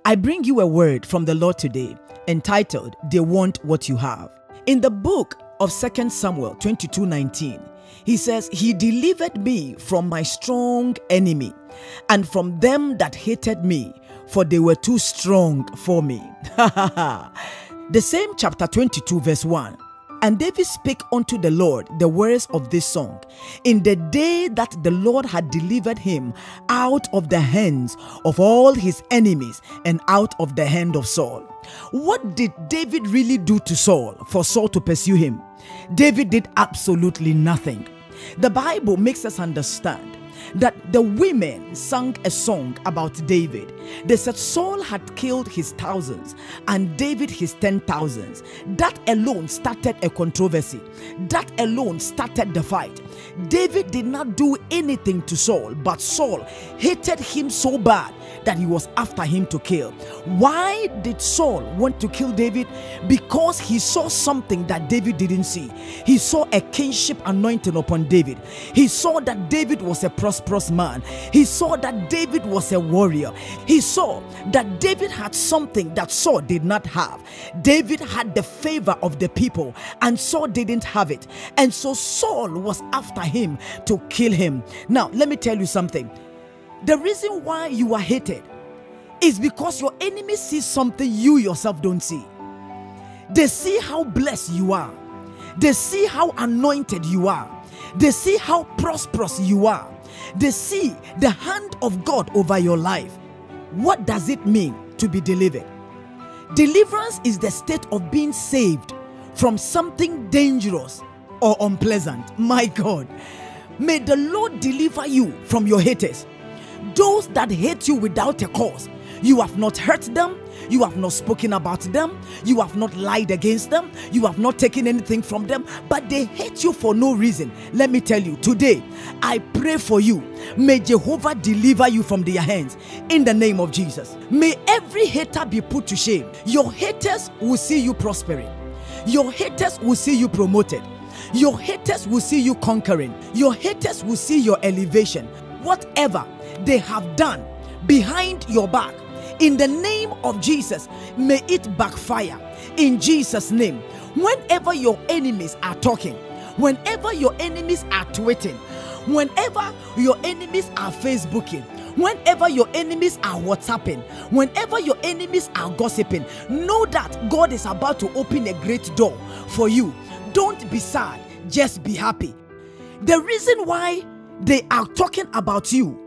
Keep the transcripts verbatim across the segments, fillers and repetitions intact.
I bring you a word from the Lord today entitled, They Want What You Have. In the book of Second Samuel twenty-two nineteen, he says, He delivered me from my strong enemy and from them that hated me, for they were too strong for me. The same chapter twenty-two verse one. And David spake unto the Lord the words of this song, in the day that the Lord had delivered him out of the hands of all his enemies and out of the hand of Saul. What did David really do to Saul for Saul to pursue him? David did absolutely nothing. The Bible makes us understand that the women sang a song about David. They said Saul had killed his thousands and David his ten thousands. That alone started a controversy. That alone started the fight. David did not do anything to Saul, but Saul hated him so bad that he was after him to kill. Why did Saul want to kill David? Because he saw something that David didn't see. He saw a kingship anointing upon David. He saw that David was a prosperous man. He saw that David was a warrior. He saw that David had something that Saul did not have. David had the favor of the people and Saul didn't have it. And so Saul was after him to kill him. Now, let me tell you something. The reason why you are hated is because your enemy sees something you yourself don't see. They see how blessed you are. They see how anointed you are. They see how prosperous you are. They see the hand of God over your life. What does it mean to be delivered? Deliverance is the state of being saved from something dangerous or unpleasant. My God, may the Lord deliver you from your haters. Those that hate you without a cause. You have not hurt them. You have not spoken about them. You have not lied against them. You have not taken anything from them, but they hate you for no reason. Let me tell you, today, I pray for you. May Jehovah deliver you from their hands in the name of Jesus. May every hater be put to shame. Your haters will see you prospering. Your haters will see you promoted. Your haters will see you conquering. Your haters will see your elevation. Whatever they have done behind your back, in the name of Jesus, may it backfire in Jesus' name. Whenever your enemies are talking, whenever your enemies are tweeting, whenever your enemies are Facebooking, whenever your enemies are WhatsApping, whenever your enemies are gossiping, know that God is about to open a great door for you. Don't be sad, just be happy. The reason why they are talking about you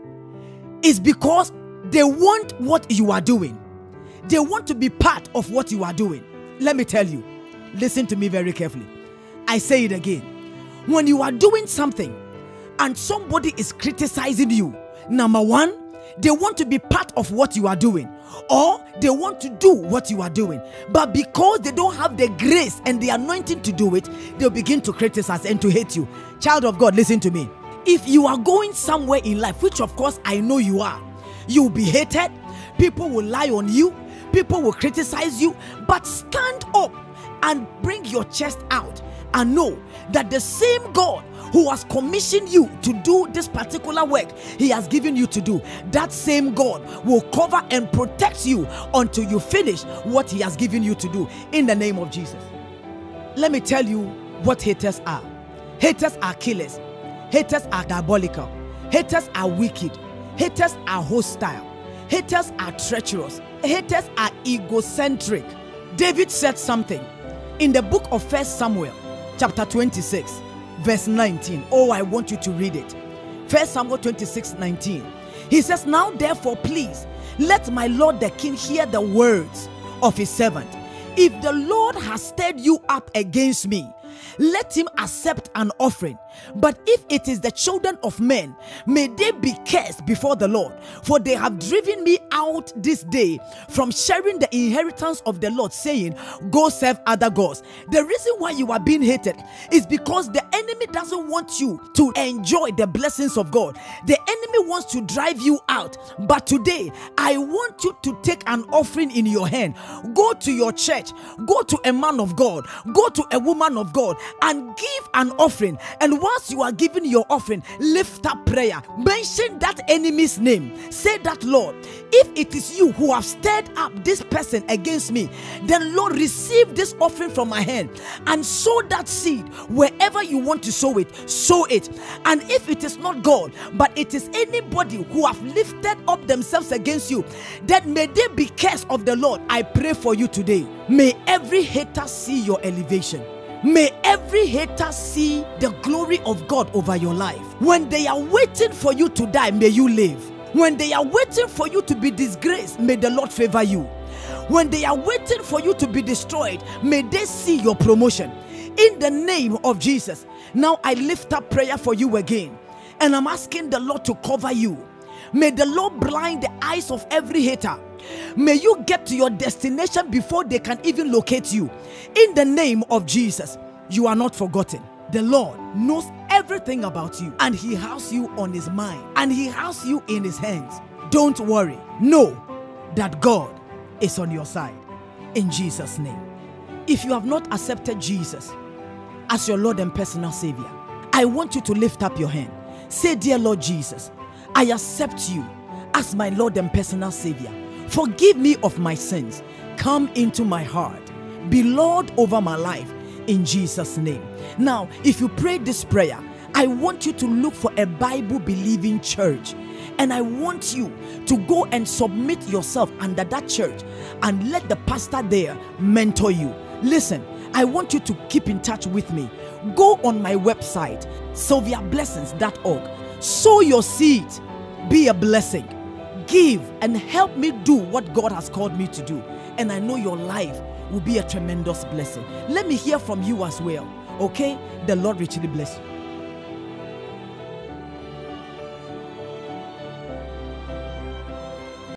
is because they want what you are doing. They want to be part of what you are doing. Let me tell you, listen to me very carefully. I say it again. When you are doing something and somebody is criticizing you, number one, they want to be part of what you are doing, or they want to do what you are doing. But because they don't have the grace and the anointing to do it, they'll begin to criticize and to hate you. Child of God, listen to me. If you are going somewhere in life, which of course I know you are, you will be hated. People will lie on you. People will criticize you. But stand up and bring your chest out and know that the same God who has commissioned you to do this particular work He has given you to do, that same God will cover and protect you until you finish what He has given you to do in the name of Jesus. Let me tell you what haters are. Haters are killers. Haters are diabolical. Haters are wicked. Haters are hostile. Haters are treacherous. Haters are egocentric. David said something in the book of First Samuel chapter twenty-six verse nineteen. Oh, I want you to read it. First Samuel twenty-six nineteen. He says, Now therefore please let my lord the king hear the words of his servant. If the Lord has stirred you up against me, let him accept an offering. But if it is the children of men, may they be cursed before the Lord, for they have driven me out this day from sharing the inheritance of the Lord, saying, Go serve other gods. The reason why you are being hated is because the enemy doesn't want you to enjoy the blessings of God. The enemy wants to drive you out. But today, I want you to take an offering in your hand. Go to your church, go to a man of God, go to a woman of God, and give an offering. And once you are giving your offering, lift up prayer. Mention that enemy's name. Say that, Lord, if it is you who have stirred up this person against me, then Lord, receive this offering from my hand and sow that seed wherever you want to sow it. Sow it. And if it is not God, but it is anybody who have lifted up themselves against you, then may they be cursed of the Lord. I pray for you today. May every hater see your elevation. May every hater see the glory of God over your life. When they are waiting for you to die, may you live. When they are waiting for you to be disgraced, may the Lord favor you. When they are waiting for you to be destroyed, may they see your promotion. In the name of Jesus. Now I lift up prayer for you again. And I'm asking the Lord to cover you. May the Lord blind the eyes of every hater. May you get to your destination before they can even locate you. In the name of Jesus, you are not forgotten. The Lord knows everything about you, and He has you on His mind, and He has you in His hands. Don't worry. Know that God is on your side. In Jesus' name. If you have not accepted Jesus as your Lord and personal Savior, I want you to lift up your hand. Say, dear Lord Jesus, I accept you as my Lord and personal Savior. Forgive me of my sins. Come into my heart. Be Lord over my life. In Jesus' name. Now, if you pray this prayer, I want you to look for a Bible-believing church. And I want you to go and submit yourself under that church and let the pastor there mentor you. Listen, I want you to keep in touch with me. Go on my website, sylvia blessings dot org. Sow your seed. Be a blessing. Give and help me do what God has called me to do. And I know your life will be a tremendous blessing. Let me hear from you as well. Okay? The Lord richly bless you.